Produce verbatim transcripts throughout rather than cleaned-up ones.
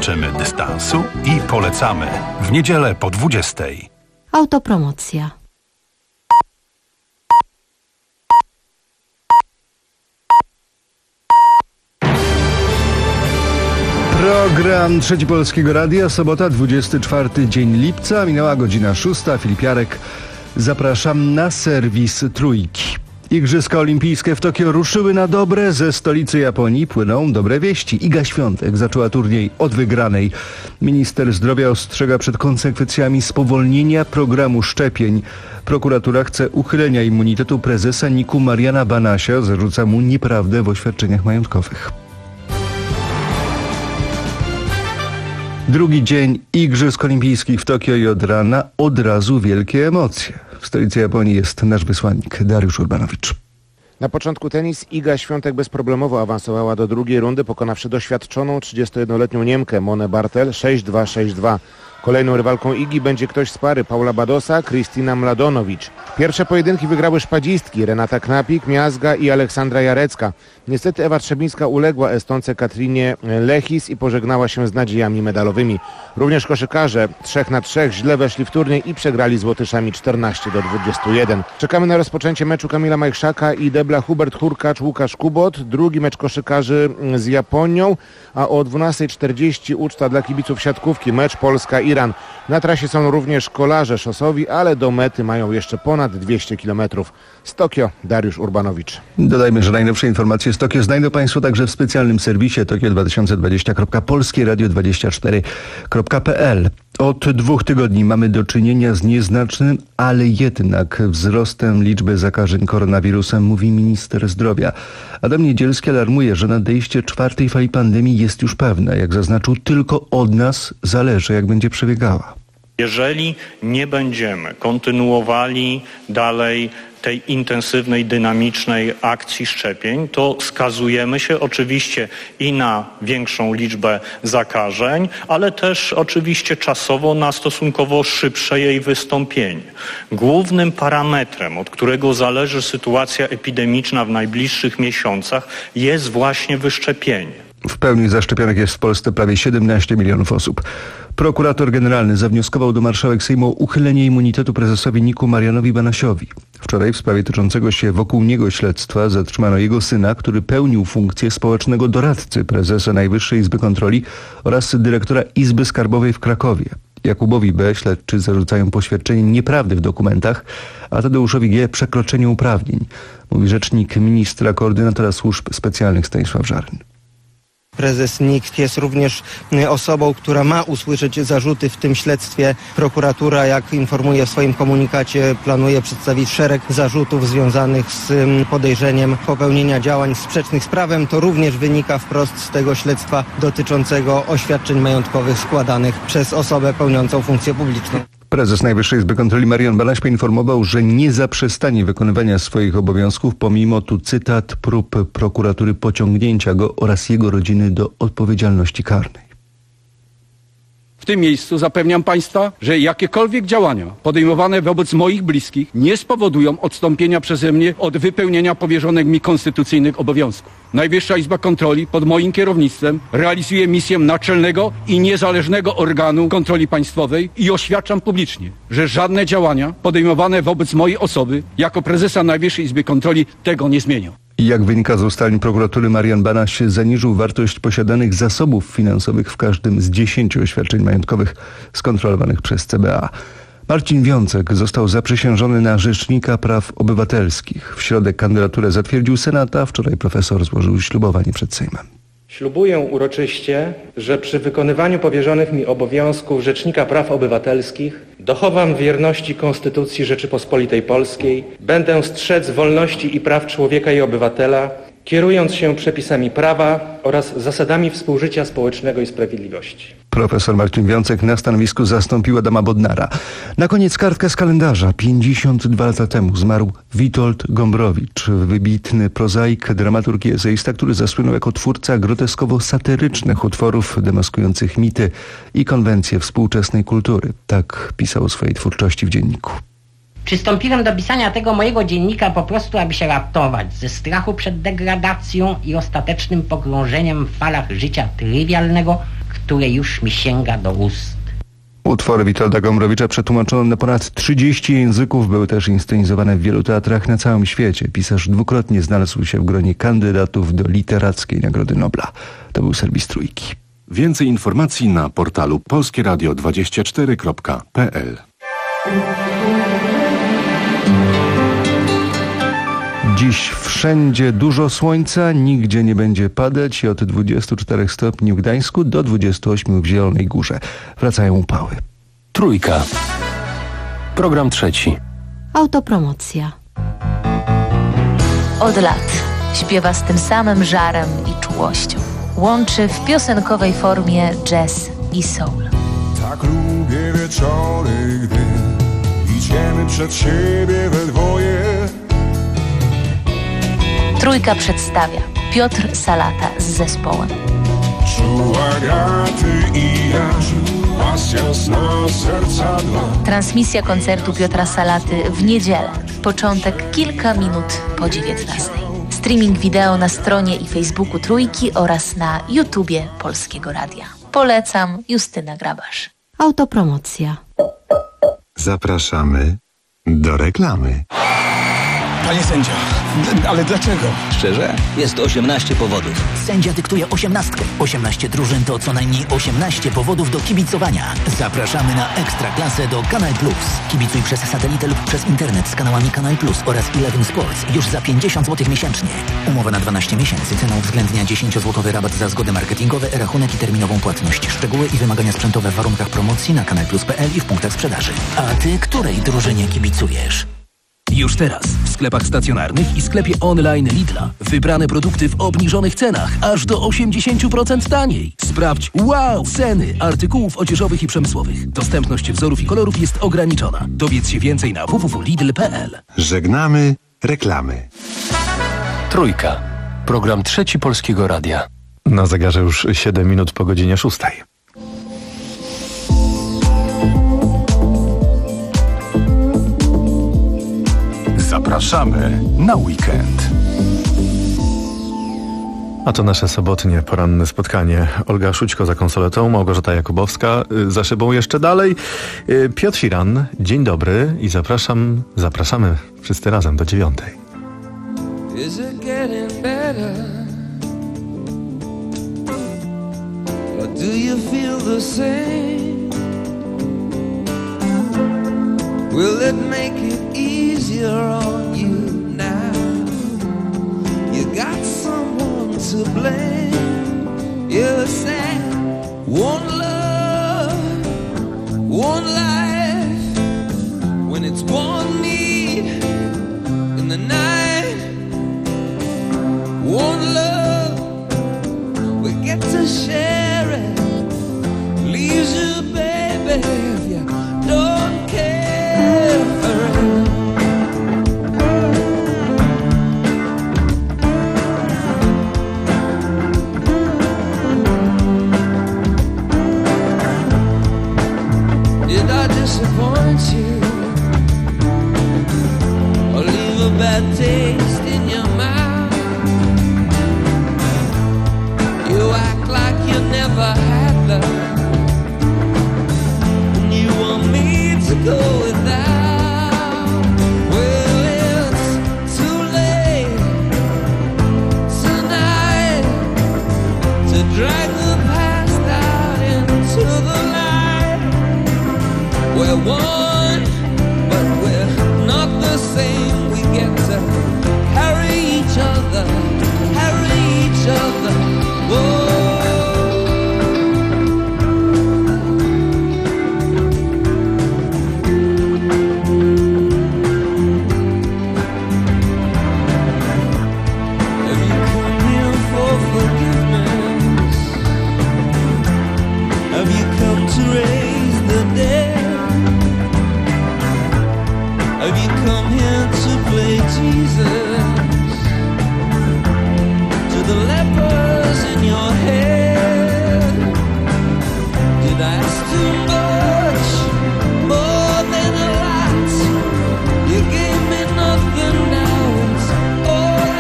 Życzymy dystansu i polecamy w niedzielę po dwudziestej. Autopromocja. Program Trzeci Polskiego Radia, sobota, dwudziesty czwarty dzień lipca, minęła godzina szósta. Filip Jarek, zapraszam na serwis Trójki. Igrzyska olimpijskie w Tokio ruszyły na dobre. Ze stolicy Japonii płyną dobre wieści. Iga Świątek zaczęła turniej od wygranej. Minister zdrowia ostrzega przed konsekwencjami spowolnienia programu szczepień. Prokuratura chce uchylenia immunitetu prezesa N I K-u Mariana Banasia. Zarzuca mu nieprawdę w oświadczeniach majątkowych. Drugi dzień Igrzysk Olimpijskich w Tokio i od rana od razu wielkie emocje. W stolicy Japonii jest nasz wysłannik Dariusz Urbanowicz. Na początku tenis. Iga Świątek bezproblemowo awansowała do drugiej rundy, pokonawszy doświadczoną trzydziestojednoletnią Niemkę Monę Bartel sześć dwa sześć dwa. Kolejną rywalką Igi będzie ktoś z pary Paula Badosa, Kristina Mladonowicz. Pierwsze pojedynki wygrały szpadzistki Renata Knapik, Miazga i Aleksandra Jarecka. Niestety Ewa Trzebińska uległa Estonce Katrinie Lechis i pożegnała się z nadziejami medalowymi. Również koszykarze trzech na trzech źle weszli w turniej i przegrali z Łotyszami czternaście do dwudziestu jeden. Czekamy na rozpoczęcie meczu Kamila Majchrzaka i debla Hubert Hurkacz, Łukasz Kubot. Drugi mecz koszykarzy z Japonią, a o dwunasta czterdzieści uczta dla kibiców siatkówki, mecz Polska-Iran. Na trasie są również kolarze szosowi, ale do mety mają jeszcze ponad dwieście kilometrów. Z Tokio Dariusz Urbanowicz. Dodajmy, że najnowsze informacje z Tokio znajdą Państwo także w specjalnym serwisie tokio dwa tysiące dwadzieścia kropka polskie radio dwadzieścia cztery kropka p l. Od dwóch tygodni mamy do czynienia z nieznacznym, ale jednak wzrostem liczby zakażeń koronawirusem, mówi minister zdrowia. Adam Niedzielski alarmuje, że nadejście czwartej fali pandemii jest już pewne. Jak zaznaczył, tylko od nas zależy, jak będzie przebiegała. Jeżeli nie będziemy kontynuowali dalej tej intensywnej, dynamicznej akcji szczepień, to skazujemy się oczywiście i na większą liczbę zakażeń, ale też oczywiście czasowo na stosunkowo szybsze jej wystąpienie. Głównym parametrem, od którego zależy sytuacja epidemiczna w najbliższych miesiącach, jest właśnie wyszczepienie. W pełni zaszczepionych jest w Polsce prawie siedemnaście milionów osób. Prokurator generalny zawnioskował do marszałek Sejmu o uchylenie immunitetu prezesowi N I K-u Marianowi Banasiowi. Wczoraj w sprawie toczącego się wokół niego śledztwa zatrzymano jego syna, który pełnił funkcję społecznego doradcy prezesa Najwyższej Izby Kontroli oraz dyrektora Izby Skarbowej w Krakowie. Jakubowi B. śledczy zarzucają poświadczenie nieprawdy w dokumentach, a Tadeuszowi G. przekroczenie uprawnień, mówi rzecznik ministra koordynatora służb specjalnych Stanisław Żaryn. Prezes N I K jest również osobą, która ma usłyszeć zarzuty w tym śledztwie. Prokuratura, jak informuje w swoim komunikacie, planuje przedstawić szereg zarzutów związanych z podejrzeniem popełnienia działań sprzecznych z prawem. To również wynika wprost z tego śledztwa dotyczącego oświadczeń majątkowych składanych przez osobę pełniącą funkcję publiczną. Prezes Najwyższej Izby Kontroli Marian Banaś poinformował, że nie zaprzestanie wykonywania swoich obowiązków pomimo, tu cytat, prób prokuratury pociągnięcia go oraz jego rodziny do odpowiedzialności karnej. W tym miejscu zapewniam Państwa, że jakiekolwiek działania podejmowane wobec moich bliskich nie spowodują odstąpienia przeze mnie od wypełnienia powierzonych mi konstytucyjnych obowiązków. Najwyższa Izba Kontroli pod moim kierownictwem realizuje misję naczelnego i niezależnego organu kontroli państwowej i oświadczam publicznie, że żadne działania podejmowane wobec mojej osoby jako prezesa Najwyższej Izby Kontroli tego nie zmienią. I jak wynika z ustaleń prokuratury, Marian Banaś zaniżył wartość posiadanych zasobów finansowych w każdym z dziesięciu oświadczeń majątkowych skontrolowanych przez C B A. Marcin Wiącek został zaprzysiężony na Rzecznika Praw Obywatelskich. W środę kandydaturę zatwierdził Senat, a wczoraj profesor złożył ślubowanie przed Sejmem. Ślubuję uroczyście, że przy wykonywaniu powierzonych mi obowiązków Rzecznika Praw Obywatelskich dochowam wierności Konstytucji Rzeczypospolitej Polskiej, będę strzec wolności i praw człowieka i obywatela, kierując się przepisami prawa oraz zasadami współżycia społecznego i sprawiedliwości. Profesor Marcin Wiącek na stanowisku zastąpił Adama Bodnara. Na koniec kartka z kalendarza. pięćdziesiąt dwa lata temu zmarł Witold Gombrowicz, wybitny prozaik, dramaturg i eseista, który zasłynął jako twórca groteskowo-satyrycznych utworów demaskujących mity i konwencje współczesnej kultury. Tak pisał o swojej twórczości w dzienniku. Przystąpiłem do pisania tego mojego dziennika po prostu, aby się ratować ze strachu przed degradacją i ostatecznym pogrążeniem w falach życia trywialnego, które już mi sięga do ust. Utwory Witolda Gombrowicza przetłumaczone na ponad trzydzieści języków, były też inscenizowane w wielu teatrach na całym świecie. Pisarz dwukrotnie znalazł się w gronie kandydatów do Literackiej Nagrody Nobla. To był serwis Trójki. Więcej informacji na portalu polskie radio dwadzieścia cztery kropka p l. Dziś wszędzie dużo słońca, nigdzie nie będzie padać i od dwudziestu czterech stopni w Gdańsku do dwudziestu ośmiu w Zielonej Górze. Wracają upały. Trójka. Program trzeci. Autopromocja. Od lat śpiewa z tym samym żarem i czułością. Łączy w piosenkowej formie jazz i soul. Tak lubię wieczory, gdy idziemy przed siebie we dwoje. Trójka przedstawia Piotr Salata z zespołem. Czuła graty i jaż, pasja sna serca dla. Transmisja koncertu Piotra Salaty w niedzielę. Początek kilka minut po dziewiętnastej. Streaming wideo na stronie i Facebooku Trójki oraz na YouTubie Polskiego Radia. Polecam, Justyna Grabasz. Autopromocja. Zapraszamy do reklamy. Panie sędzio, ale dlaczego? Szczerze? Jest osiemnaście powodów. Sędzia dyktuje osiemnastkę. osiemnaście drużyn to co najmniej osiemnaście powodów do kibicowania. Zapraszamy na Ekstraklasę do Kanal Plus. Kibicuj przez satelitę lub przez internet z kanałami Kanal Plus oraz Eleven Sports już za pięćdziesiąt złotych miesięcznie. Umowa na dwanaście miesięcy. Cena uwzględnia dziesięciozłotowy rabat za zgody marketingowe, rachunek i terminową płatność. Szczegóły i wymagania sprzętowe w warunkach promocji na kanal plus kropka p l i w punktach sprzedaży. A ty której drużynie kibicujesz? Już teraz w sklepach stacjonarnych i sklepie online Lidla. Wybrane produkty w obniżonych cenach, aż do osiemdziesiąt procent taniej. Sprawdź wow ceny artykułów odzieżowych i przemysłowych. Dostępność wzorów i kolorów jest ograniczona. Dowiedz się więcej na w w w kropka lidl kropka p l. Żegnamy reklamy. Trójka. Program trzeci Polskiego Radia. Na zegarze już siedem minut po godzinie szóstej. Zapraszamy na weekend. A to nasze sobotnie poranne spotkanie. Olga Szućko za konsoletą, Małgorzata Jakubowska za szybą jeszcze dalej. Piotr Siran, dzień dobry i zapraszam, zapraszamy wszyscy razem do dziewiątej. Is it getting better? Or do you feel the same? Will it make it easier on you now? You got someone to blame. You're sad. One love, one life. When it's one need in the night. One love, we get to share it. Leaves you, baby, if you don't care. Did I disappoint you or leave a bad taste in your mouth? You act like you never had love, and you want me to go without. Well, it's too late tonight to drag the past out into the night. We're one, but we're not the same. We get to carry each other, carry each other. Whoa.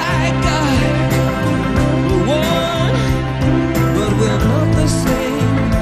We're not the same.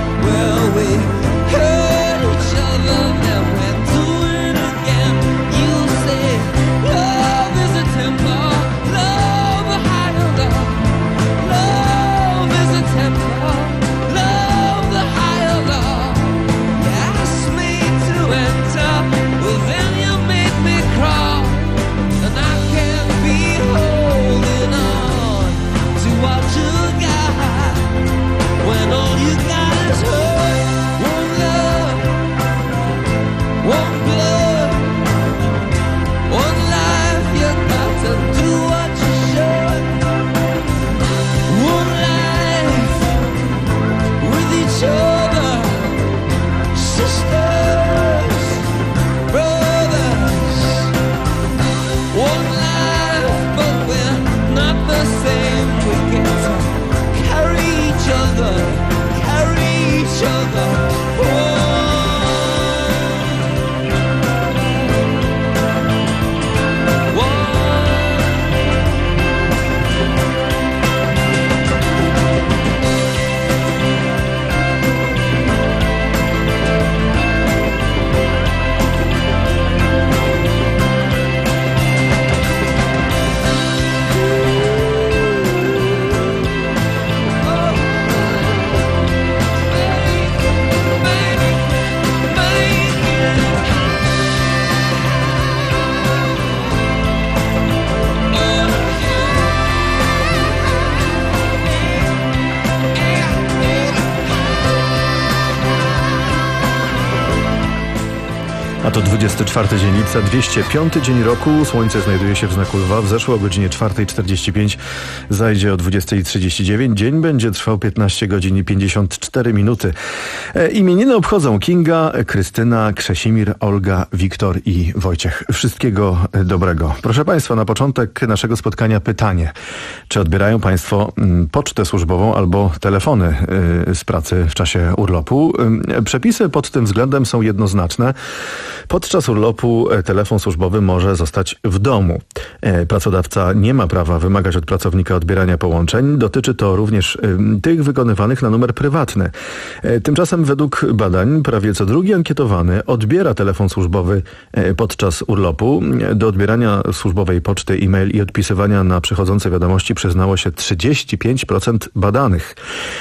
A to dwudziesty czwarty dzień lipca, dwieście piąty dzień roku. Słońce znajduje się w znaku lwa. Wzeszło o godzinie czwartej czterdzieści pięć. Zajdzie o dwudziestej trzydzieści dziewięć. Dzień będzie trwał piętnaście godzin i pięćdziesiąt cztery minuty. E, imieniny obchodzą Kinga, Krystyna, Krzesimir, Olga, Wiktor i Wojciech. Wszystkiego dobrego. Proszę Państwa, na początek naszego spotkania pytanie. Czy odbierają Państwo mm, pocztę służbową albo telefony y, z pracy w czasie urlopu? Y, przepisy pod tym względem są jednoznaczne. Podczas urlopu telefon służbowy może zostać w domu. Pracodawca nie ma prawa wymagać od pracownika odbierania połączeń. Dotyczy to również tych wykonywanych na numer prywatny. Tymczasem według badań prawie co drugi ankietowany odbiera telefon służbowy podczas urlopu. Do odbierania służbowej poczty, e-mail i odpisywania na przychodzące wiadomości przyznało się trzydzieści pięć procent badanych.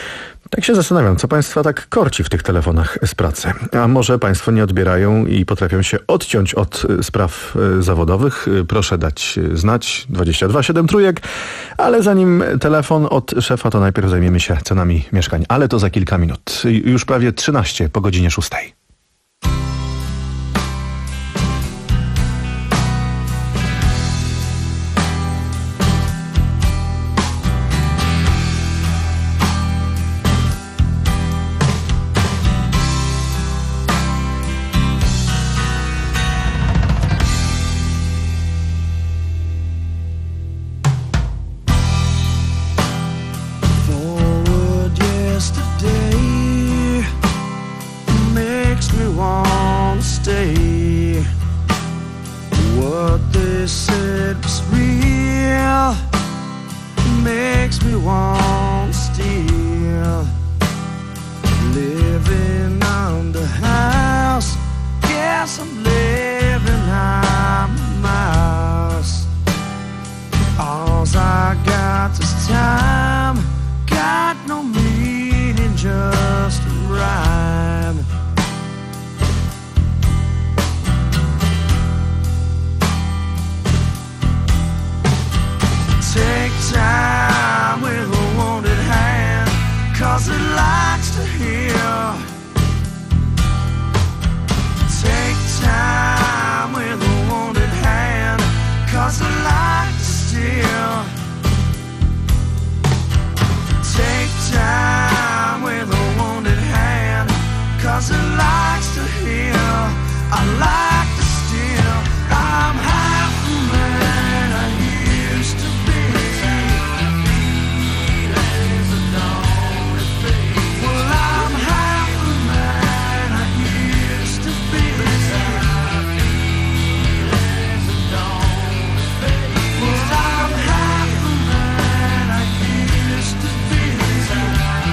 Tak się zastanawiam, co Państwa tak korci w tych telefonach z pracy. A może Państwo nie odbierają i potrafią się odciąć od spraw zawodowych? Proszę dać znać. dwadzieścia dwa siedem trójek. Ale zanim telefon od szefa, to najpierw zajmiemy się cenami mieszkań. Ale to za kilka minut. Już prawie trzynaście po godzinie szóstej.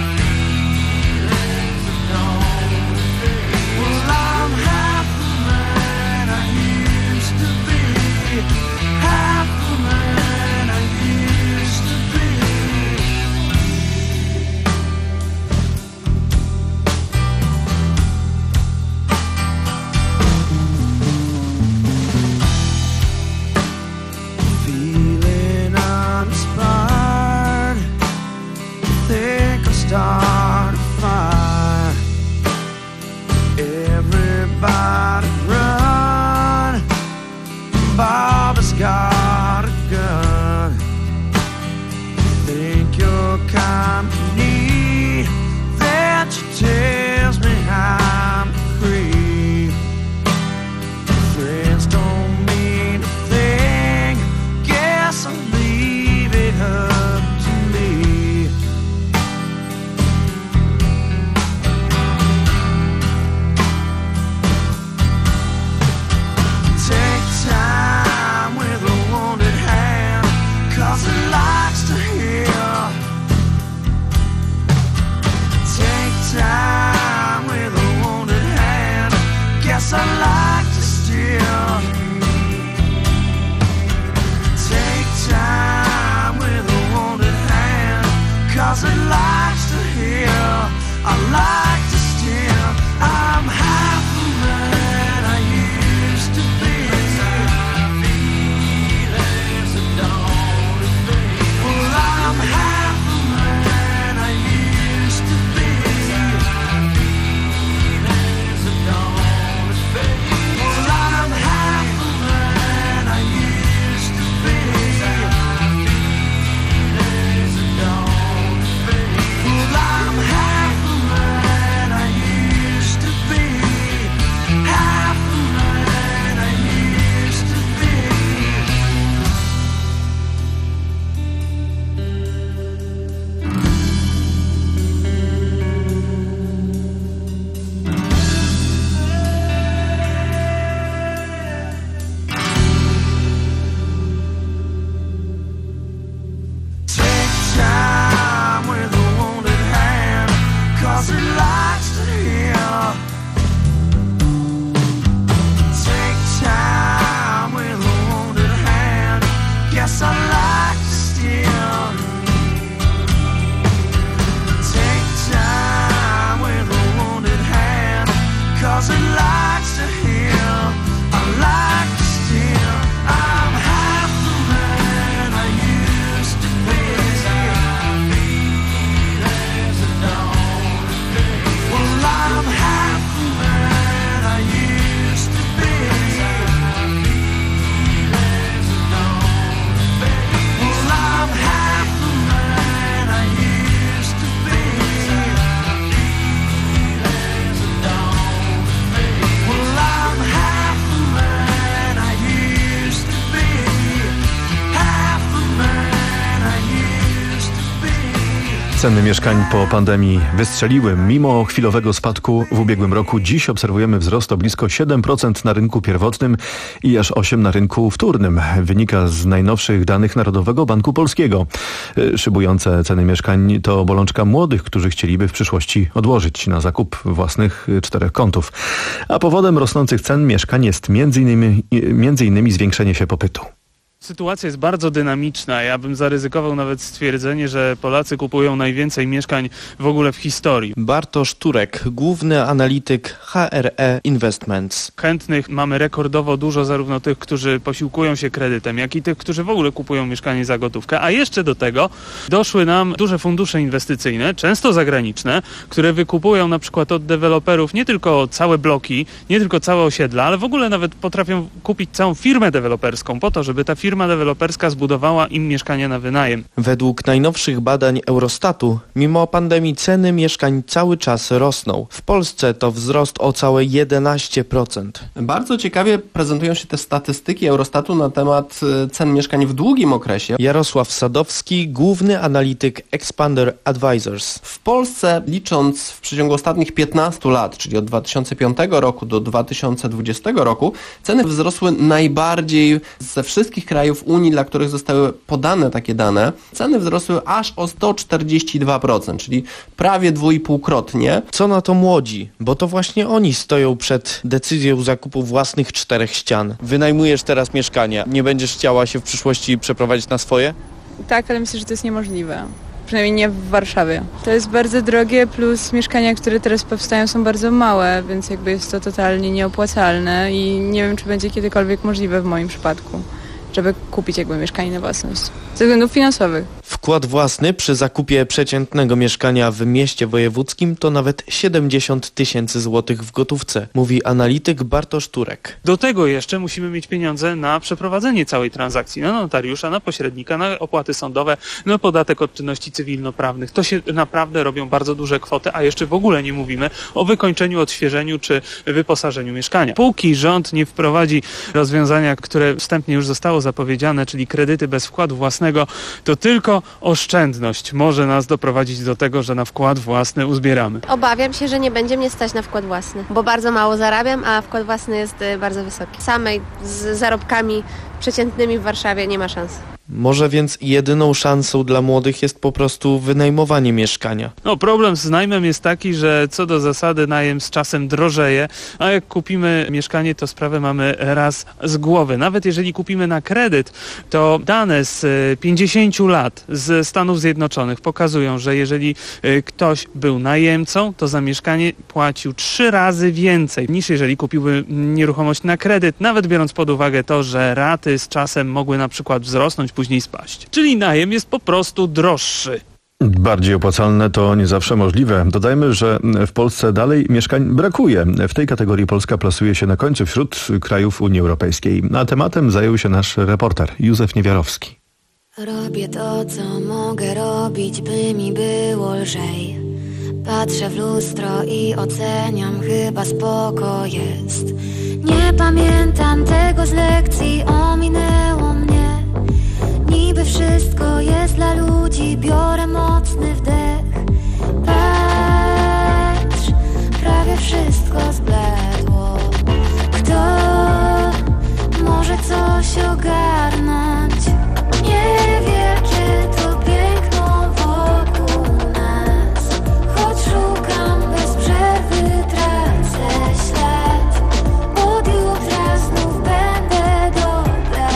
Well, I'm half the man like to heal, I like to steal. I'm half the man I used to be. Feelings that don't fade. Well, I'm half the man I used to be. Feelings that don't fade. Well, I'm half the man I used to be. Feelings that don't fade. Well, I'm half the man I used to be. Half the man I used to be. Ceny mieszkań po pandemii wystrzeliły. Mimo chwilowego spadku w ubiegłym roku dziś obserwujemy wzrost o blisko siedem procent na rynku pierwotnym i aż osiem procent na rynku wtórnym. Wynika z najnowszych danych Narodowego Banku Polskiego. Szybujące ceny mieszkań to bolączka młodych, którzy chcieliby w przyszłości odłożyć na zakup własnych czterech kątów. A powodem rosnących cen mieszkań jest między innymi, między innymi zwiększenie się popytu. Sytuacja jest bardzo dynamiczna. Ja bym zaryzykował nawet stwierdzenie, że Polacy kupują najwięcej mieszkań w ogóle w historii. Bartosz Turek, główny analityk H R E Investments. Chętnych mamy rekordowo dużo, zarówno tych, którzy posiłkują się kredytem, jak i tych, którzy w ogóle kupują mieszkanie za gotówkę. A jeszcze do tego doszły nam duże fundusze inwestycyjne, często zagraniczne, które wykupują na przykład od deweloperów nie tylko całe bloki, nie tylko całe osiedla, ale w ogóle nawet potrafią kupić całą firmę deweloperską po to, żeby ta firma Firma deweloperska zbudowała im mieszkania na wynajem. Według najnowszych badań Eurostatu, mimo pandemii ceny mieszkań cały czas rosną. W Polsce to wzrost o całe jedenaście procent. Bardzo ciekawie prezentują się te statystyki Eurostatu na temat cen mieszkań w długim okresie. Jarosław Sadowski, główny analityk Expander Advisors. W Polsce, licząc w przeciągu ostatnich piętnastu lat, czyli od dwa tysiące piątego roku do dwa tysiące dwudziestego roku, ceny wzrosły najbardziej ze wszystkich krajów krajów Unii, dla których zostały podane takie dane, ceny wzrosły aż o sto czterdzieści dwa procent, czyli prawie dwuipółkrotnie. Co na to młodzi? Bo to właśnie oni stoją przed decyzją zakupu własnych czterech ścian. Wynajmujesz teraz mieszkania. Nie będziesz chciała się w przyszłości przeprowadzić na swoje? Tak, ale myślę, że to jest niemożliwe. Przynajmniej nie w Warszawie. To jest bardzo drogie, plus mieszkania, które teraz powstają, są bardzo małe, więc jakby jest to totalnie nieopłacalne i nie wiem, czy będzie kiedykolwiek możliwe w moim przypadku, żeby kupić jakby mieszkanie na własność. Ze względów finansowych. Wkład własny przy zakupie przeciętnego mieszkania w mieście wojewódzkim to nawet siedemdziesiąt tysięcy złotych w gotówce, mówi analityk Bartosz Turek. Do tego jeszcze musimy mieć pieniądze na przeprowadzenie całej transakcji, na notariusza, na pośrednika, na opłaty sądowe, na podatek od czynności cywilnoprawnych. To się naprawdę robią bardzo duże kwoty, a jeszcze w ogóle nie mówimy o wykończeniu, odświeżeniu czy wyposażeniu mieszkania. Póki rząd nie wprowadzi rozwiązania, które wstępnie już zostało zapowiedziane, czyli kredyty bez wkładu własnego, to tylko oszczędność może nas doprowadzić do tego, że na wkład własny uzbieramy. Obawiam się, że nie będzie mnie stać na wkład własny, bo bardzo mało zarabiam, a wkład własny jest bardzo wysoki. Samej z zarobkami przeciętnymi w Warszawie nie ma szans. Może więc jedyną szansą dla młodych jest po prostu wynajmowanie mieszkania. No problem z najmem jest taki, że co do zasady najem z czasem drożeje, a jak kupimy mieszkanie, to sprawę mamy raz z głowy. Nawet jeżeli kupimy na kredyt, to dane z pięćdziesięciu lat z Stanów Zjednoczonych pokazują, że jeżeli ktoś był najemcą, to za mieszkanie płacił trzy razy więcej niż jeżeli kupiłby nieruchomość na kredyt, nawet biorąc pod uwagę to, że raty z czasem mogły na przykład wzrosnąć, później spaść. Czyli najem jest po prostu droższy. Bardziej opłacalne to nie zawsze możliwe. Dodajmy, że w Polsce dalej mieszkań brakuje. W tej kategorii Polska plasuje się na końcu wśród krajów Unii Europejskiej. A tematem zajął się nasz reporter Józef Niewiarowski. Robię to, co mogę robić, by mi było lżej. Patrzę w lustro i oceniam, chyba spoko jest. Nie pamiętam tego z lekcji, ominęło mnie. Niby wszystko jest dla ludzi, biorę mocny wdech. Patrz, prawie wszystko zbledło. Kto może coś ogarnąć? Nie wie, czy to piękno wokół nas. Choć szukam bez przerwy, tracę ślad. Od jutra znów będę dobra.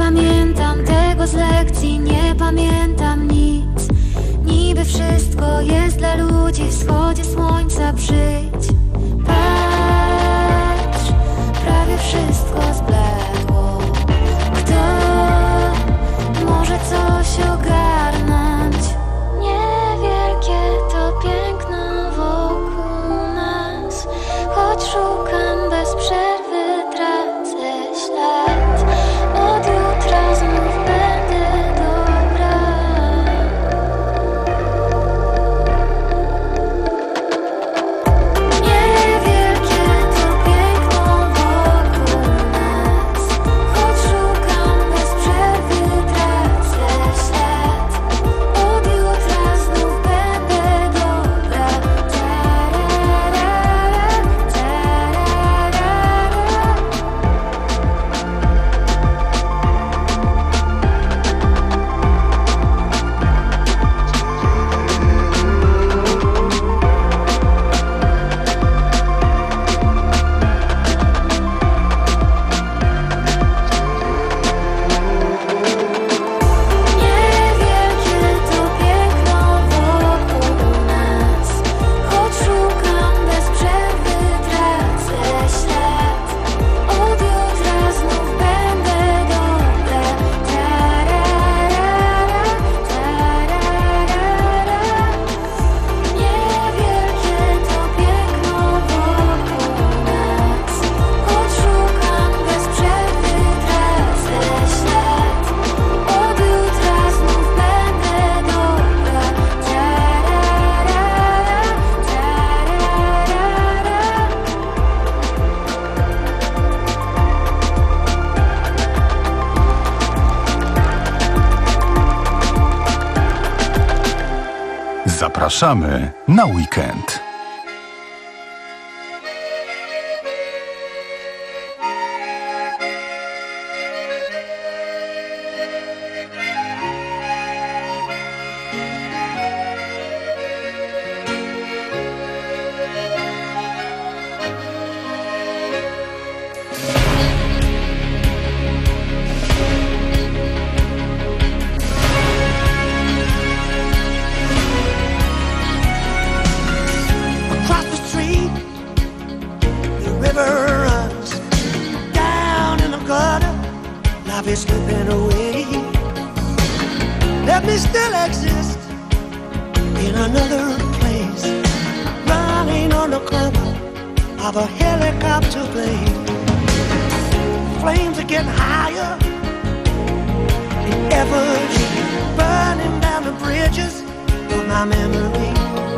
pamiętam tego z lekcji, nie pamiętam nic. Niby wszystko jest dla ludzi, w wschodzie słońca przyjdź. Patrz, prawie wszystko zbledło. Kto może coś ogarnąć? Niewielkie to piękno wokół nas, choć szukam bez przerwy, tracę ślad. Od jutra znów będę dobra. Niewielkie to piękno wokół nas, choć szukam bez przerwy, tracę ślad. Od jutra znów będę dobra. Tararara, tararara. Niewielkie to piękno wokół nas, choć szukam bez przerwy, tracę ślad. Od jutra znów będę dobra. Tararara, tararara. Niewielkie to piękno wokół nas, choć szukam bez przerwy, tracę ślad. Od jutra znów będę dobra. Tararara, Zapraszamy na weekend. Across the street, the river runs down in the gutter. Life is slipping away. Let me still exist in another place, running on the cover of a helicopter blade. Flames are getting higher in effigy, burning down the bridges of my memory.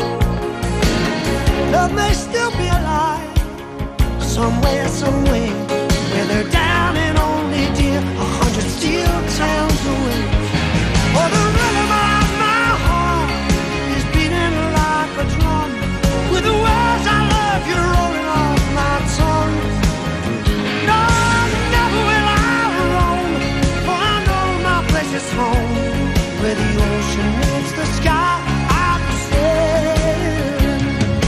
Love may still be alive somewhere, somewhere, where they're down and only dear a hundred steel towns away. Oh, the rhythm of my heart is beating like a drum, with the words I love you rolling off my tongue. No, never will I roam, for I know my place is home, where the ocean meets the sky. I'm sailing.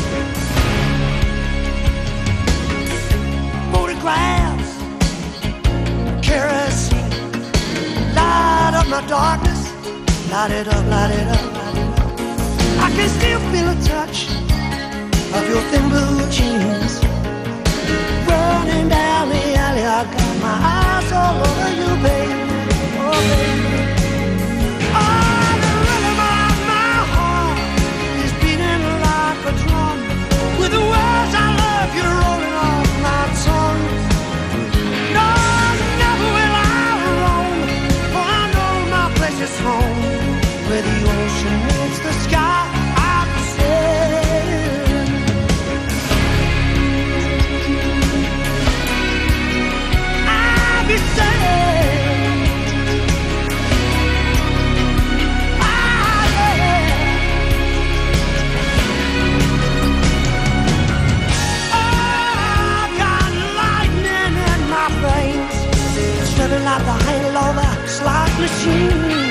Photographs, kerosene, light up my darkness, light it up, light it up, light it up. I can still feel a touch of your thin blue jeans, running down the alley. I got my eyes all over you, baby, oh baby. Oh, the rhythm of my heart is beating like a drum, with the words I love you rolling off my tongue. No, never will I roam, for I know my place is home, where the ocean meets the sky. I'm sailing. I'll be sailing. Ah, yeah. Oh, I got lightning in my veins, spreading like the halo of a slot machine.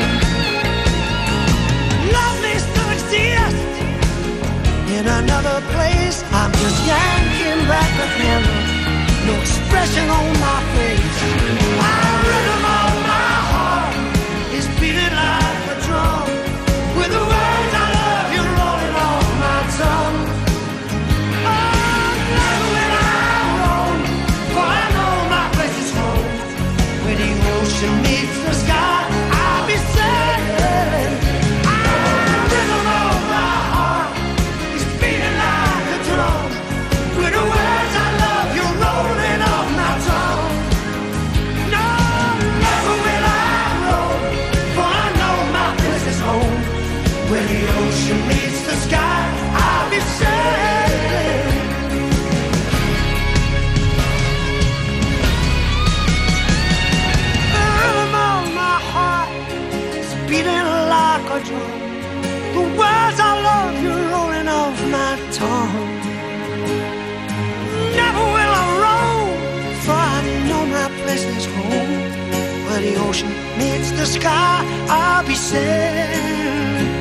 Love may still exist in another place. I'm just yanking back the handle, no expression on my face. I rhythm on my the ocean meets the sky, I'll be sailing. The rhythm of my heart is beating like a drum. With the words I love you rolling off my tongue. No, never will I roam, for I know my place is home. Where the ocean meets the sky, I'll be sailing. The rhythm of my heart is beating like a drum. The words I love you rolling off my tongue. Never will I roam, for I know my place is home. Where the ocean meets the sky, I'll be sailing.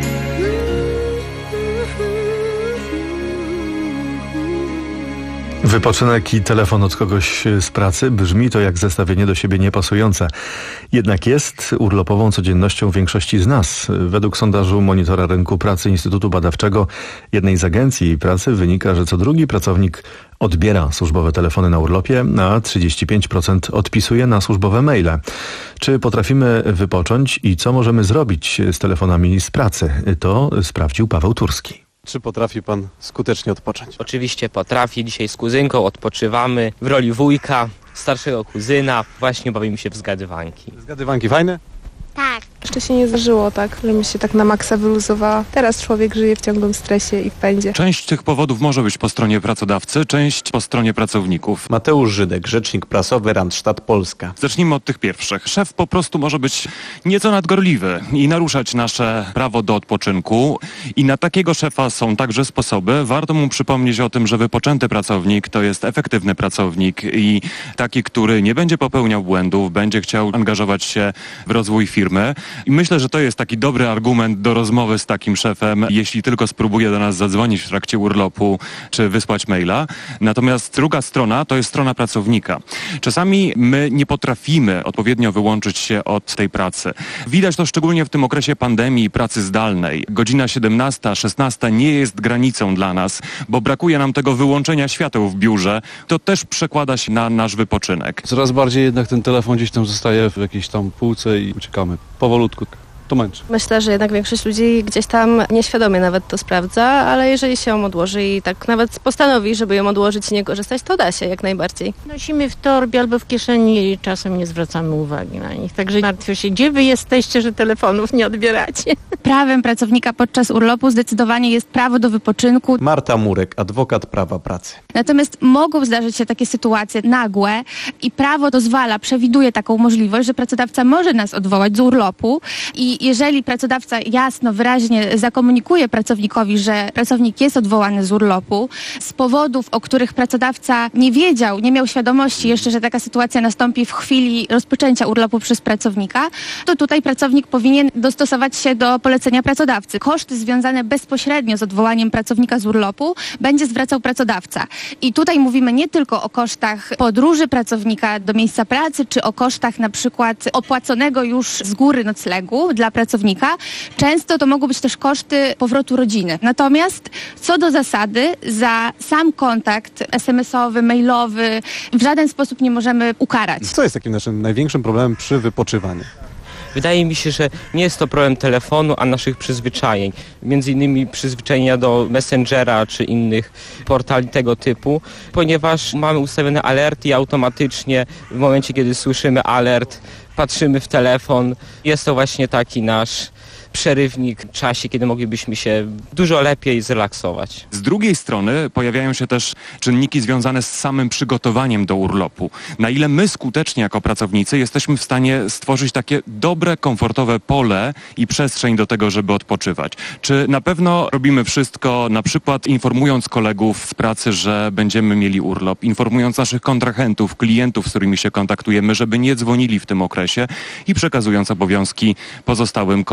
Wypoczynek i telefon od kogoś z pracy brzmi to jak zestawienie do siebie niepasujące. Jednak jest urlopową codziennością większości z nas. Według sondażu Monitora Rynku Pracy Instytutu Badawczego jednej z agencji pracy wynika, że co drugi pracownik odbiera służbowe telefony na urlopie, a trzydzieści pięć procent odpisuje na służbowe maile. Czy potrafimy wypocząć i co możemy zrobić z telefonami z pracy? To sprawdził Paweł Turski. Czy potrafi pan skutecznie odpocząć? Oczywiście potrafię. Dzisiaj z kuzynką odpoczywamy w roli wujka, starszego kuzyna. Właśnie bawimy się w zgadywanki. Zgadywanki fajne? Tak. Jeszcze się nie zdarzyło tak, żebym się tak na maksa wyluzowała. Teraz człowiek żyje w ciągłym stresie i w pędzie. Część tych powodów może być po stronie pracodawcy, część po stronie pracowników. Mateusz Żydek, rzecznik prasowy Randstad Polska. Zacznijmy od tych pierwszych. Szef po prostu może być nieco nadgorliwy i naruszać nasze prawo do odpoczynku. I na takiego szefa są także sposoby. Warto mu przypomnieć o tym, że wypoczęty pracownik to jest efektywny pracownik i taki, który nie będzie popełniał błędów, będzie chciał angażować się w rozwój firmy. I myślę, że to jest taki dobry argument do rozmowy z takim szefem, jeśli tylko spróbuje do nas zadzwonić w trakcie urlopu czy wysłać maila. Natomiast druga strona to jest strona pracownika. Czasami my nie potrafimy odpowiednio wyłączyć się od tej pracy. Widać to szczególnie w tym okresie pandemii i pracy zdalnej. Godzina siedemnasta, szesnasta nie jest granicą dla nas, bo brakuje nam tego wyłączenia świateł w biurze. To też przekłada się na nasz wypoczynek. Coraz bardziej jednak ten telefon gdzieś tam zostaje w jakiejś tam półce i uciekamy powolutku. To męczy. Myślę, że jednak większość ludzi gdzieś tam nieświadomie nawet to sprawdza, ale jeżeli się ją odłoży i tak nawet postanowi, żeby ją odłożyć i nie korzystać, to da się jak najbardziej. Nosimy w torbie albo w kieszeni i czasem nie zwracamy uwagi na nich. Także martwię się, gdzie wy jesteście, że telefonów nie odbieracie. Prawem pracownika podczas urlopu zdecydowanie jest prawo do wypoczynku. Marta Murek, adwokat prawa pracy. Natomiast mogą zdarzyć się takie sytuacje nagłe i prawo dozwala, przewiduje taką możliwość, że pracodawca może nas odwołać z urlopu i jeżeli pracodawca jasno, wyraźnie zakomunikuje pracownikowi, że pracownik jest odwołany z urlopu z powodów, o których pracodawca nie wiedział, nie miał świadomości jeszcze, że taka sytuacja nastąpi w chwili rozpoczęcia urlopu przez pracownika, to tutaj pracownik powinien dostosować się do polecenia pracodawcy. Koszty związane bezpośrednio z odwołaniem pracownika z urlopu będzie zwracał pracodawca. I tutaj mówimy nie tylko o kosztach podróży pracownika do miejsca pracy, czy o kosztach na przykład opłaconego już z góry noclegu dla pracownika. Często to mogą być też koszty powrotu rodziny. Natomiast co do zasady, za sam kontakt es em es owy, mailowy w żaden sposób nie możemy ukarać. Co jest takim naszym największym problemem przy wypoczywaniu? Wydaje mi się, że nie jest to problem telefonu, a naszych przyzwyczajeń. Między innymi przyzwyczajenia do Messengera czy innych portali tego typu, ponieważ mamy ustawione alerty i automatycznie w momencie, kiedy słyszymy alert, patrzymy w telefon. Jest to właśnie taki nasz przerywnik w czasie, kiedy moglibyśmy się dużo lepiej zrelaksować. Z drugiej strony pojawiają się też czynniki związane z samym przygotowaniem do urlopu. Na ile my skutecznie jako pracownicy jesteśmy w stanie stworzyć takie dobre, komfortowe pole i przestrzeń do tego, żeby odpoczywać. Czy na pewno robimy wszystko, na przykład informując kolegów z pracy, że będziemy mieli urlop, informując naszych kontrahentów, klientów, z którymi się kontaktujemy, żeby nie dzwonili w tym okresie i przekazując obowiązki pozostałym kolegom z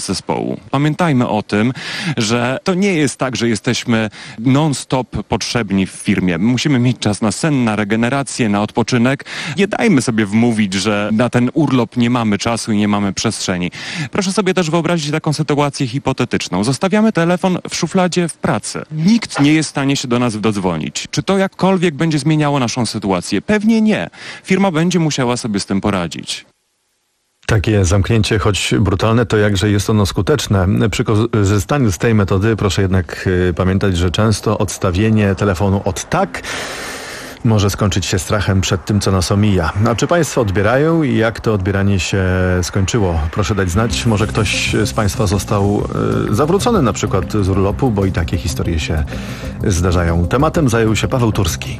zespołu. Pamiętajmy o tym, że to nie jest tak, że jesteśmy non-stop potrzebni w firmie. Musimy mieć czas na sen, na regenerację, na odpoczynek. Nie dajmy sobie wmówić, że na ten urlop nie mamy czasu i nie mamy przestrzeni. Proszę sobie też wyobrazić taką sytuację hipotetyczną. Zostawiamy telefon w szufladzie w pracy. Nikt nie jest w stanie się do nas dodzwonić. Czy to jakkolwiek będzie zmieniało naszą sytuację? Pewnie nie. Firma będzie musiała sobie z tym poradzić. Takie zamknięcie, choć brutalne, to jakże jest ono skuteczne. Przy korzystaniu z tej metody proszę jednak y, pamiętać, że często odstawienie telefonu od tak może skończyć się strachem przed tym, co nas omija. A czy Państwo odbierają i jak to odbieranie się skończyło? Proszę dać znać. Może ktoś z Państwa został y, zawrócony na przykład z urlopu, bo i takie historie się zdarzają. Tematem zajął się Paweł Turski.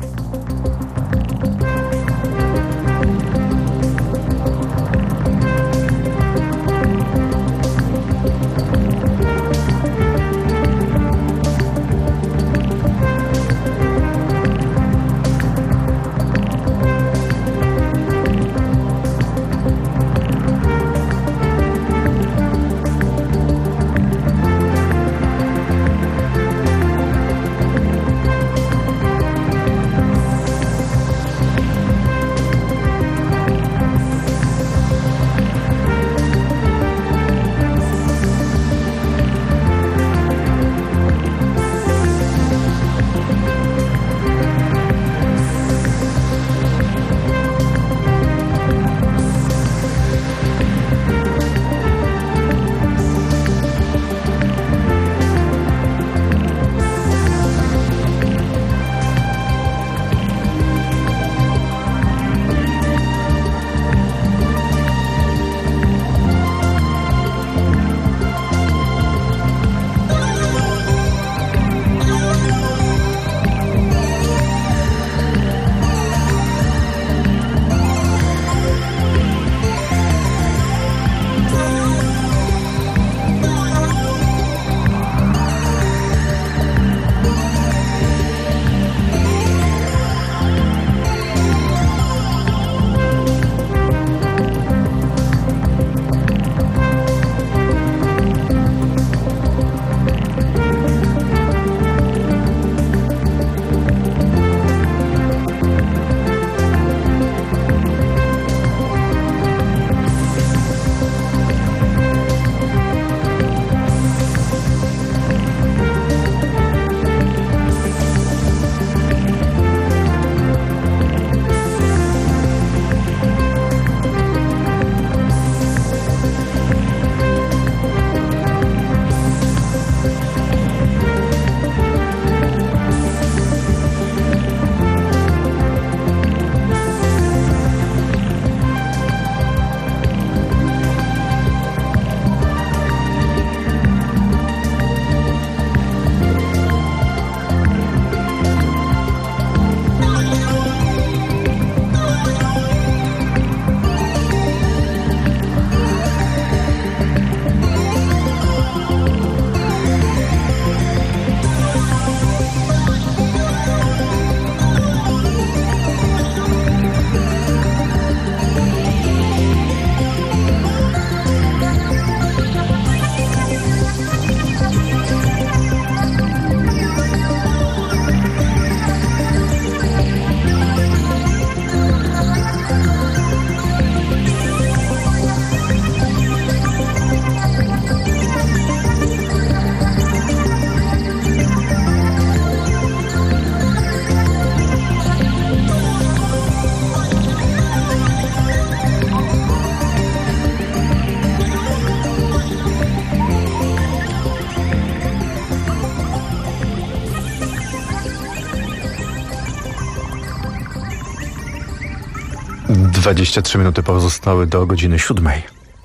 dwadzieścia trzy minuty pozostały do godziny siódmej.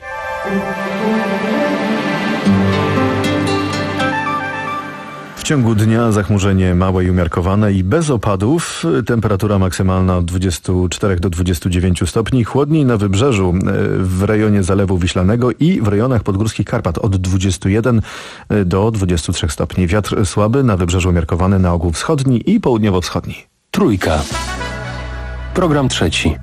W ciągu dnia zachmurzenie małe i umiarkowane i bez opadów. Temperatura maksymalna od dwudziestu czterech do dwudziestu dziewięciu stopni. Chłodniej na wybrzeżu w rejonie Zalewu Wiślanego i w rejonach podgórskich Karpat od dwudziestu jeden do dwudziestu trzech stopni. Wiatr słaby, na wybrzeżu umiarkowany, na ogół wschodni i południowo-wschodni. Trójka. Program trzeci.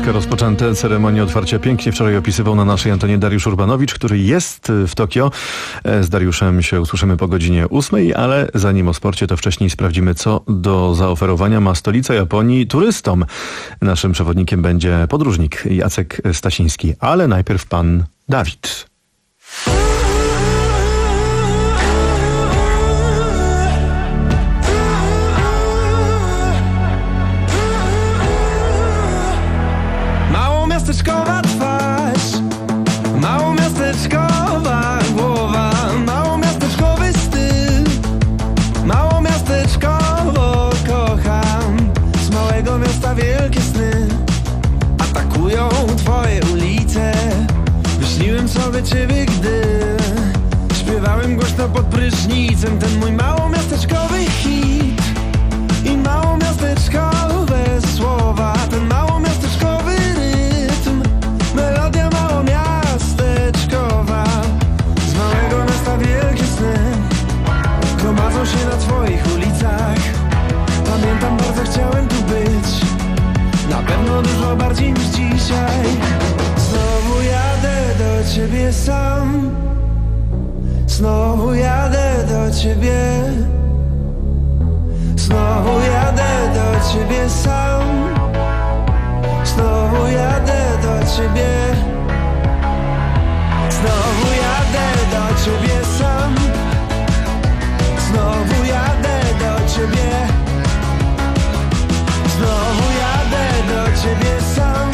troszkę rozpoczęte. Ceremonię otwarcia pięknie wczoraj opisywał na naszej antenie Dariusz Urbanowicz, który jest w Tokio. Z Dariuszem się usłyszymy po godzinie ósmej, ale zanim o sporcie, to wcześniej sprawdzimy, co do zaoferowania ma stolica Japonii turystom. Naszym przewodnikiem będzie podróżnik Jacek Stasiński, ale najpierw pan Dawid. Miasteczkowa twarz, małomiasteczkowa głowa, małomiasteczkowy styl, małomiasteczkowo kocham. Z małego miasta wielkie sny atakują twoje ulice. Wyśniłem sobie ciebie, gdy śpiewałem głośno pod prysznicem ten mój małomiasteczkowy hit i małomiasteczkowe słowa, ten małomiasteczkowy melodia małomiasteczkowa. Z małego miasta wielkie sny gromadzą się na twoich ulicach. Pamiętam, bardzo chciałem tu być, na pewno dużo bardziej niż dzisiaj. Znowu jadę do ciebie sam, znowu jadę do ciebie, znowu jadę do ciebie sam, znowu jadę do ciebie, znowu jadę do ciebie sam, znowu jadę do ciebie, znowu jadę do ciebie sam,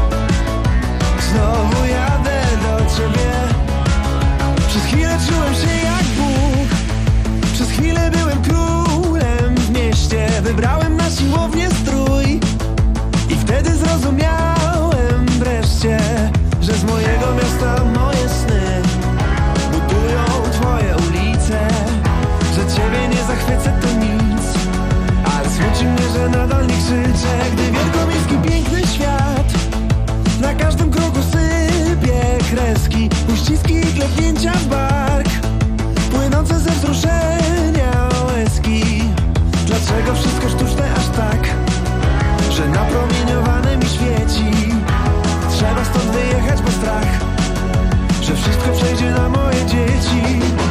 znowu jadę do ciebie. Przez chwilę czułem się jak Bóg, przez chwilę byłem królem w mieście, wybrałem na siłownię strój i wtedy zrozumiałem wreszcie, że z mojego miasta moje sny budują twoje ulice, że ciebie nie zachwycę to nic, ale smuci mnie, że nadal nie krzyczę, gdy wielkomiejski piękny świat na każdym kroku sypie kreski, uściski i klepnięcia w bark, płynące ze wzruszenia łezki. Dlaczego wszystko sztuczne aż tak, że napromieniowane mi świeci? Trzeba stąd wyjechać, bo strach, że wszystko przejdzie na moje dzieci.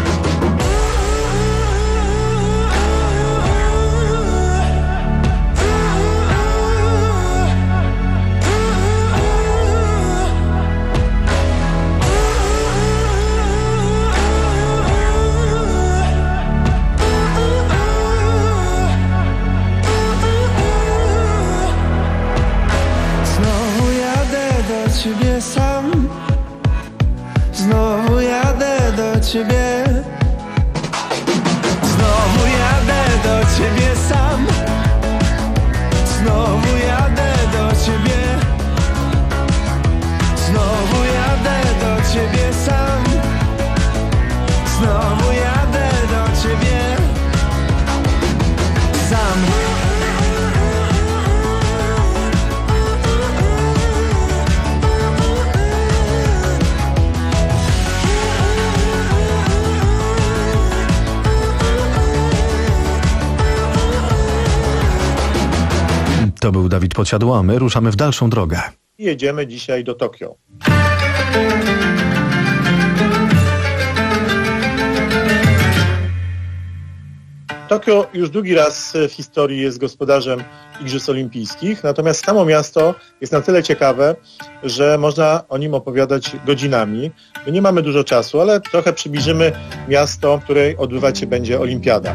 Ciebie sam, znowu jadę do ciebie, znowu jadę do ciebie sam, znowu jadę do ciebie, znowu jadę do ciebie sam, znowu jadę do ciebie sam. To był Dawid Podsiadło, a my ruszamy w dalszą drogę. Jedziemy dzisiaj do Tokio. Tokio już drugi raz w historii jest gospodarzem Igrzysk Olimpijskich, natomiast samo miasto jest na tyle ciekawe, że można o nim opowiadać godzinami. My nie mamy dużo czasu, ale trochę przybliżymy miasto, w której odbywać się będzie olimpiada.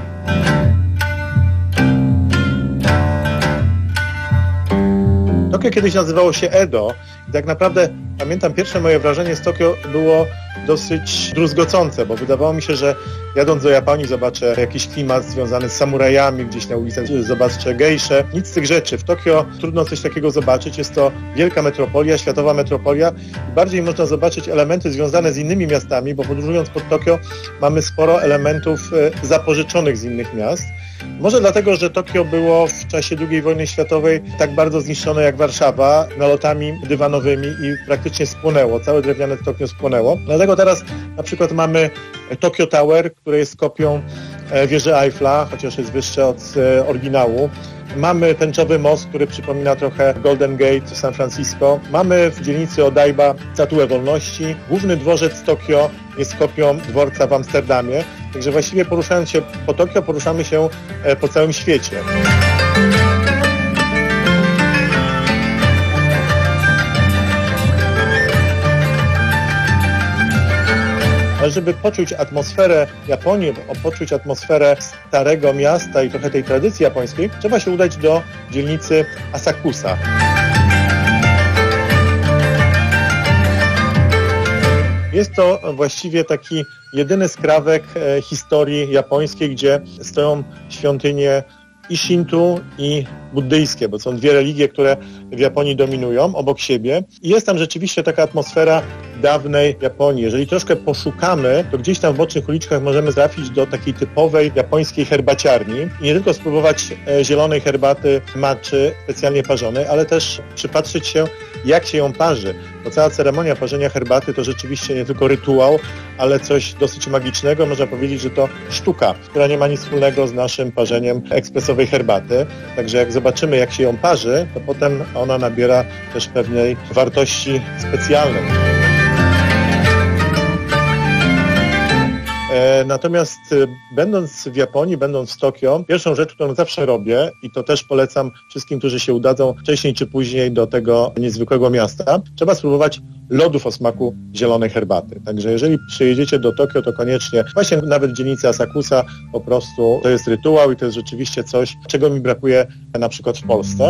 Tokio kiedyś nazywało się Edo i tak naprawdę pamiętam, pierwsze moje wrażenie z Tokio było dosyć druzgocące, bo wydawało mi się, że jadąc do Japonii zobaczę jakiś klimat związany z samurajami, gdzieś na ulicach zobaczę gejsze. Nic z tych rzeczy. W Tokio trudno coś takiego zobaczyć. Jest to wielka metropolia, światowa metropolia. Bardziej można zobaczyć elementy związane z innymi miastami, bo podróżując pod Tokio mamy sporo elementów zapożyczonych z innych miast. Może dlatego, że Tokio było w czasie drugiej wojny światowej tak bardzo zniszczone jak Warszawa nalotami dywanowymi i praktycznie spłonęło. Całe drewniane Tokio spłonęło. Dlatego teraz na przykład mamy Tokyo Tower, które jest kopią e, wieży Eiffla, chociaż jest wyższe od e, oryginału. Mamy tęczowy most, który przypomina trochę Golden Gate w San Francisco. Mamy w dzielnicy Odaiba Statuę Wolności. Główny dworzec Tokio jest kopią dworca w Amsterdamie. Także właściwie poruszając się po Tokio, poruszamy się e, po całym świecie. Ale żeby poczuć atmosferę Japonii, poczuć atmosferę starego miasta i trochę tej tradycji japońskiej, trzeba się udać do dzielnicy Asakusa. Jest to właściwie taki jedyny skrawek e, historii japońskiej, gdzie stoją świątynie i Shinto, i buddyjskie, bo są dwie religie, które w Japonii dominują obok siebie. I jest tam rzeczywiście taka atmosfera dawnej Japonii. Jeżeli troszkę poszukamy, to gdzieś tam w bocznych uliczkach możemy trafić do takiej typowej japońskiej herbaciarni i nie tylko spróbować e, zielonej herbaty matczy specjalnie parzonej, ale też przypatrzeć się, jak się ją parzy. Bo cała ceremonia parzenia herbaty to rzeczywiście nie tylko rytuał, ale coś dosyć magicznego. Można powiedzieć, że to sztuka, która nie ma nic wspólnego z naszym parzeniem ekspresowej herbaty. Także jak zobaczymy, jak się ją parzy, to potem ona nabiera też pewnej wartości specjalnej. Natomiast będąc w Japonii, będąc w Tokio, pierwszą rzecz, którą zawsze robię, i to też polecam wszystkim, którzy się udadzą wcześniej czy później do tego niezwykłego miasta, trzeba spróbować lodów o smaku zielonej herbaty. Także jeżeli przyjedziecie do Tokio, to koniecznie, właśnie nawet w dzielnicy Asakusa, po prostu to jest rytuał i to jest rzeczywiście coś, czego mi brakuje na przykład w Polsce.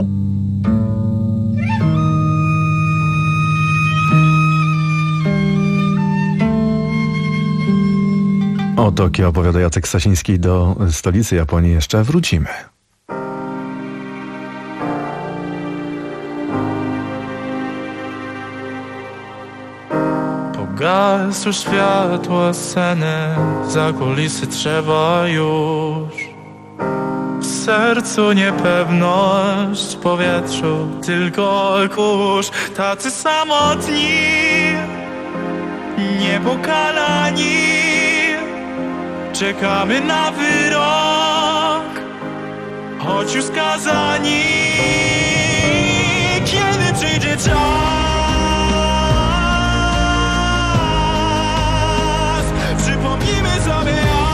O Tokio opowiada Jacek Stasiński. Do stolicy Japonii jeszcze wrócimy. Pogasły światła sceny, za kulisy trzeba już. W sercu niepewność, w powietrzu tylko kurz. Tacy samotni, niepokalani, czekamy na wyrok, choć już skazani. Kiedy przyjdzie czas, przypomnimy sobie,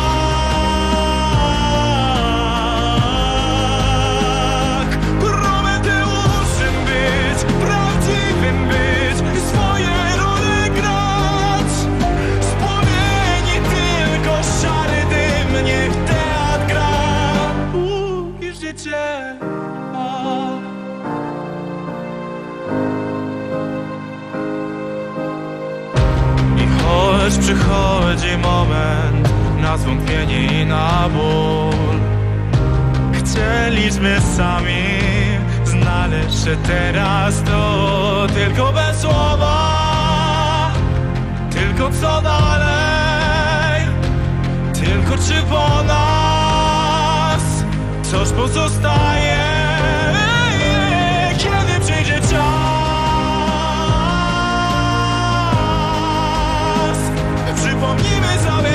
jak Promeuszem być, prawdziwym być i swoje role grać. Z płomieni tylko szary dym, niech teatr gra. Uuu, i życie. I choć przychodzi moment na zwątpienie i na ból, chcieliśmy sami znaleźć się teraz to, tylko bez słowa, tylko co dalej, tylko czy po nas coś pozostaje. Kiedy przyjdzie czas, przypomnimy sobie,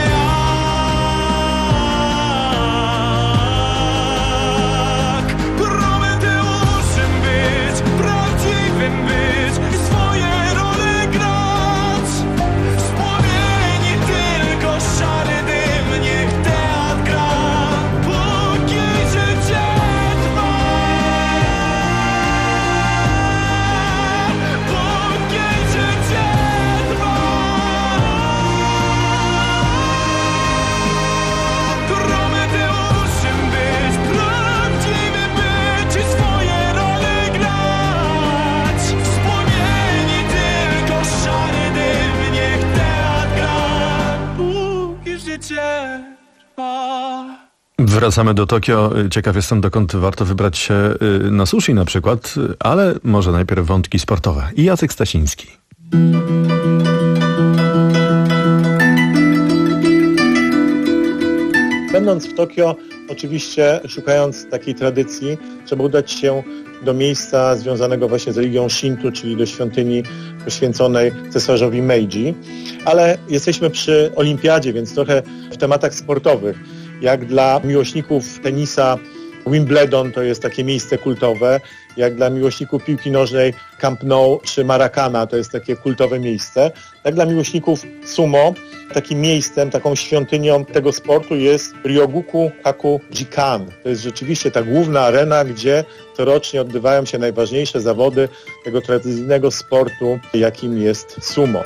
jak Promeuszem być, prawdziwym być i swoje role grać. Z płomieni tylko szary dym, niech teatr gra, póki życie trwa. Póki życie trwa. Promeuszem być, prawdziwy być i swoje role grać. Z płomieni tylko szary dym, niech teatr gra, póki życie trwa. Wracamy do Tokio. Ciekaw jestem, dokąd warto wybrać się na sushi na przykład, ale może najpierw wątki sportowe. I Jacek Stasiński. Będąc w Tokio, oczywiście szukając takiej tradycji, trzeba udać się do miejsca związanego właśnie z religią Shinto, czyli do świątyni poświęconej cesarzowi Meiji. Ale jesteśmy przy olimpiadzie, więc trochę w tematach sportowych. jak dla miłośników tenisa Wimbledon to jest takie miejsce kultowe, jak dla miłośników piłki nożnej Camp Nou czy Maracana to jest takie kultowe miejsce. Jak dla miłośników sumo takim miejscem, taką świątynią tego sportu jest Ryogoku Kakuji-kan. To jest rzeczywiście ta główna arena, gdzie corocznie odbywają się najważniejsze zawody tego tradycyjnego sportu, jakim jest sumo.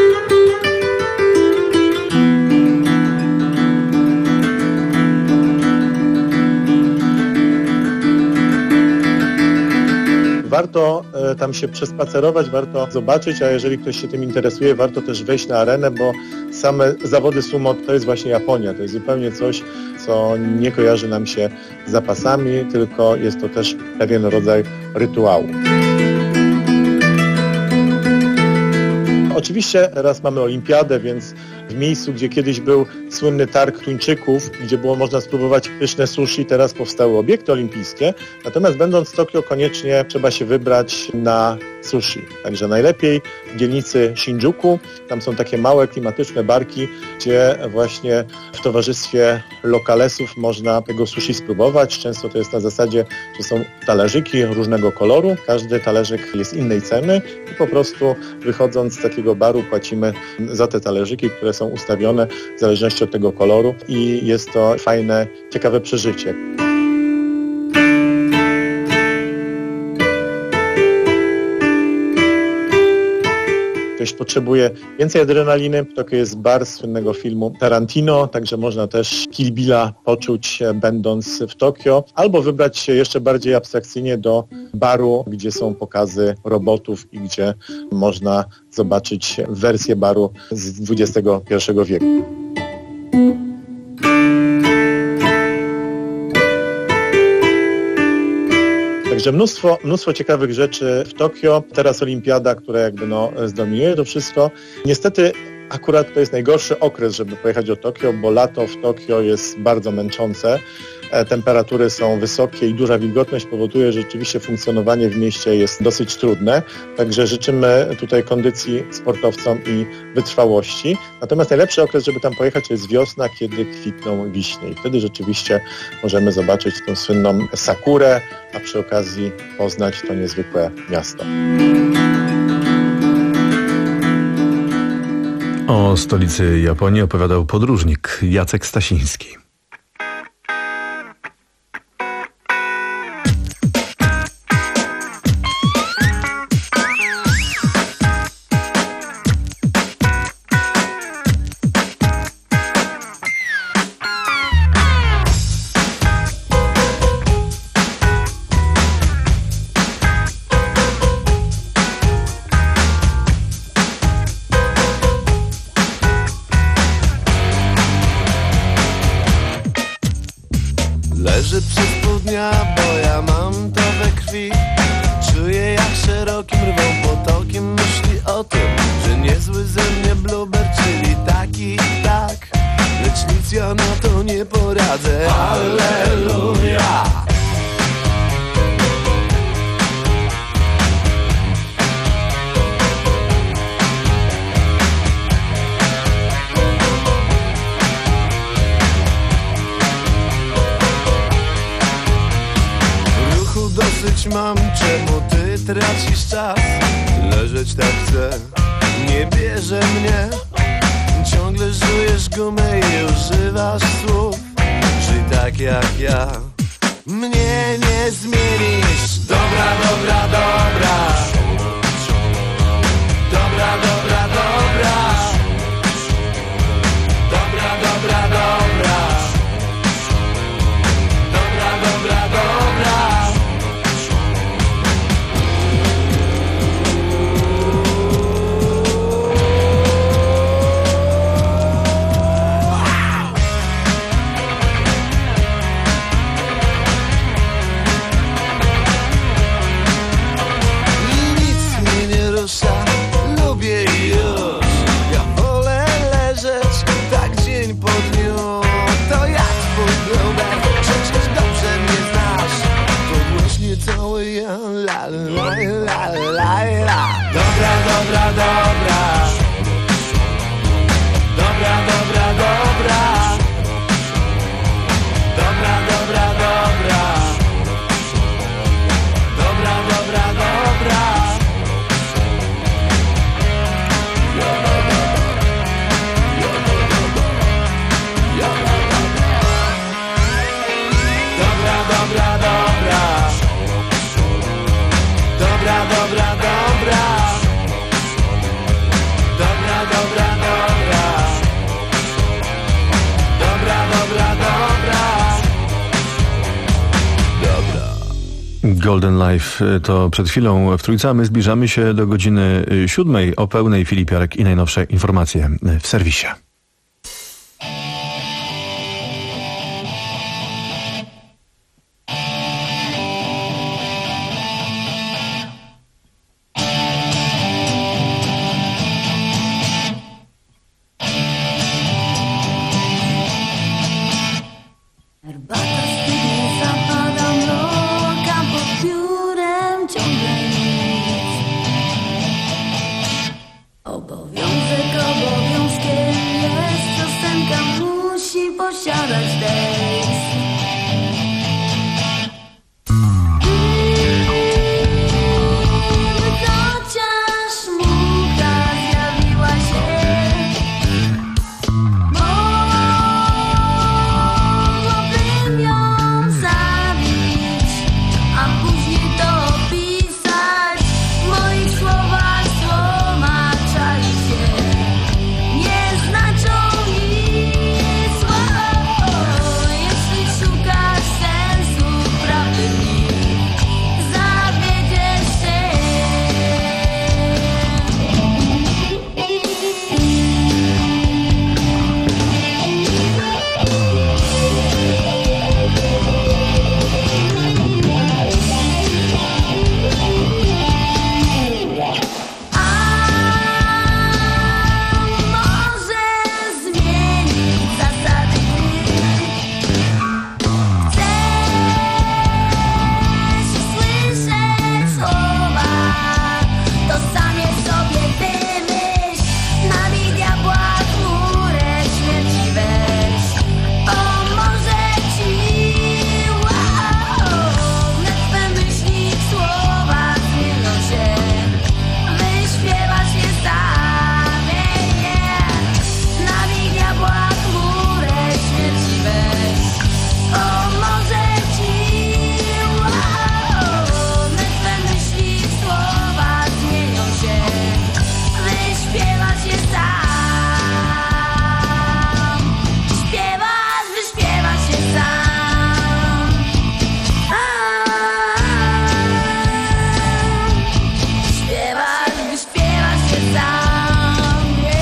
Warto e, tam się przespacerować, warto zobaczyć, a jeżeli ktoś się tym interesuje, warto też wejść na arenę, bo same zawody sumo to jest właśnie Japonia. To jest zupełnie coś, co nie kojarzy nam się z zapasami, tylko jest to też pewien rodzaj rytuału. Oczywiście teraz mamy olimpiadę, więc w miejscu, gdzie kiedyś był słynny targ tuńczyków, gdzie było można spróbować pyszne sushi, teraz powstały obiekty olimpijskie. Natomiast będąc w Tokio koniecznie trzeba się wybrać na sushi. Także najlepiej w dzielnicy Shinjuku. Tam są takie małe, klimatyczne barki, gdzie właśnie w towarzystwie lokalesów można tego sushi spróbować. Często to jest na zasadzie, że są talerzyki różnego koloru. Każdy talerzyk jest innej ceny i po prostu wychodząc z takiego baru płacimy za te talerzyki, które są ustawione w zależności od tego koloru i jest to fajne, ciekawe przeżycie. Ktoś potrzebuje więcej adrenaliny, to jest bar z słynnego filmu Tarantino, także można też Kill Billa poczuć będąc w Tokio, albo wybrać się jeszcze bardziej abstrakcyjnie do baru, gdzie są pokazy robotów i gdzie można zobaczyć wersję baru z dwudziestego pierwszego wieku. Także mnóstwo, mnóstwo ciekawych rzeczy w Tokio. Teraz olimpiada, która jakby no zdominuje to wszystko. Niestety akurat to jest najgorszy okres, żeby pojechać do Tokio, bo lato w Tokio jest bardzo męczące. Temperatury są wysokie i duża wilgotność powoduje, że rzeczywiście funkcjonowanie w mieście jest dosyć trudne. Także życzymy tutaj kondycji sportowcom i wytrwałości. Natomiast najlepszy okres, żeby tam pojechać, to jest wiosna, kiedy kwitną wiśnie. I wtedy rzeczywiście możemy zobaczyć tą słynną sakurę, a przy okazji poznać to niezwykłe miasto. O stolicy Japonii opowiadał podróżnik Jacek Stasiński. Leży przez pół dnia, bo ja mam to we krwi. Czuję jak szerokim rwą potokiem myśli o tym, że niezły ze mnie bluber, czyli taki i tak. Lecz nic ja na to nie poradzę. Alleluja! Dosyć mam, czemu ty tracisz czas? Leżeć tak chcę, nie bierze mnie. Ciągle żujesz gumę i używasz słów. Żyj tak jak ja, mnie nie zmienisz. Dobra, dobra, dobra. Dobra, dobra, dobra. Dobra, dobra, dobra. Dobra, dobra, dobra. Lubię i już. Golden Life to przed chwilą w Trójce, a my zbliżamy się do godziny siódmej. O pełnej Filip Jarek i najnowsze informacje w serwisie. Obowiązek obowiązkiem jest, piosenka musi posiadać tekst. Chociaż mucha zjawiła się, mogłabym ją zabić, a później to opisać w moich słowach. Słowa czai się, nie znaczą nic. Jeśli szukasz sensu prawdy w nich, zawiedziesz się. Może zmienić zasady gry. Chcesz słyszeć słowa, to sam je sobie wymyśl. Nabij diabła chmurę śmierci weź. Pomoże ci, wow. Wnet twe myśli w słowa zmienią się. Wyśpiewasz je sam, yeah, yeah. Nabij diabła chmurę śmierci weź. Pomoże ci, wow. Wnet twe myśli w słowa zmienią się. Wyśpiewasz je sam. Śpiewasz, wyśpiewasz je sam. Śpiewasz, wyśpiewasz je sam.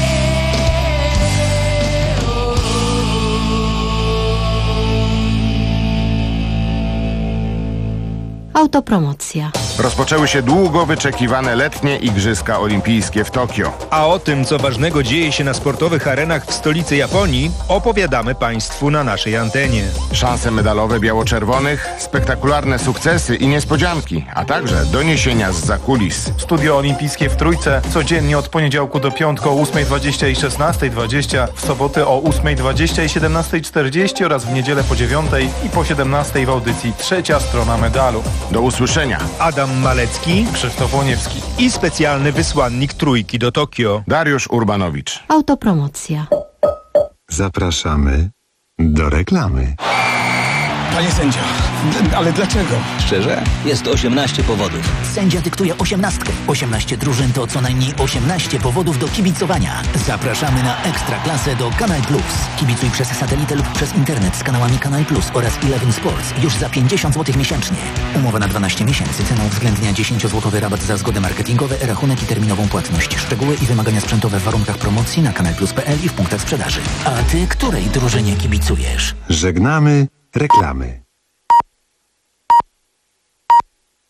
Autopromocja. Rozpoczęły się długo wyczekiwane letnie Igrzyska Olimpijskie w Tokio. A o tym, co ważnego dzieje się na sportowych arenach w stolicy Japonii, opowiadamy Państwu na naszej antenie. Szanse medalowe biało-czerwonych, spektakularne sukcesy i niespodzianki, a także doniesienia zza kulis. Studio Olimpijskie w Trójce codziennie od poniedziałku do piątku o ósmej dwadzieścia i szesnastej dwadzieścia, w soboty o ósmej dwadzieścia i siedemnastej czterdzieści oraz w niedzielę po dziewiątej i po siedemnastej w audycji Trzecia Strona Medalu. Do usłyszenia. Adam Malecki, Krzysztof Łoniewski i specjalny wysłannik Trójki do Tokio, Dariusz Urbanowicz. Autopromocja. Zapraszamy do reklamy. Panie sędzio, d- ale dlaczego? Szczerze? Jest osiemnaście powodów. Sędzia dyktuje osiemnastkę. osiemnaście drużyn to co najmniej osiemnaście powodów do kibicowania. Zapraszamy na Ekstraklasę do Kanal Plus. Kibicuj przez satelitę lub przez internet z kanałami Kanal Plus oraz Eleven Sports już za pięćdziesiąt złotych miesięcznie. Umowa na dwanaście miesięcy. Cena uwzględnia dziesięciozłotowy rabat za zgody marketingowe, rachunek i terminową płatność. Szczegóły i wymagania sprzętowe w warunkach promocji na kanal plus kropka p l i w punktach sprzedaży. A ty której drużynie kibicujesz? Żegnamy reklamy.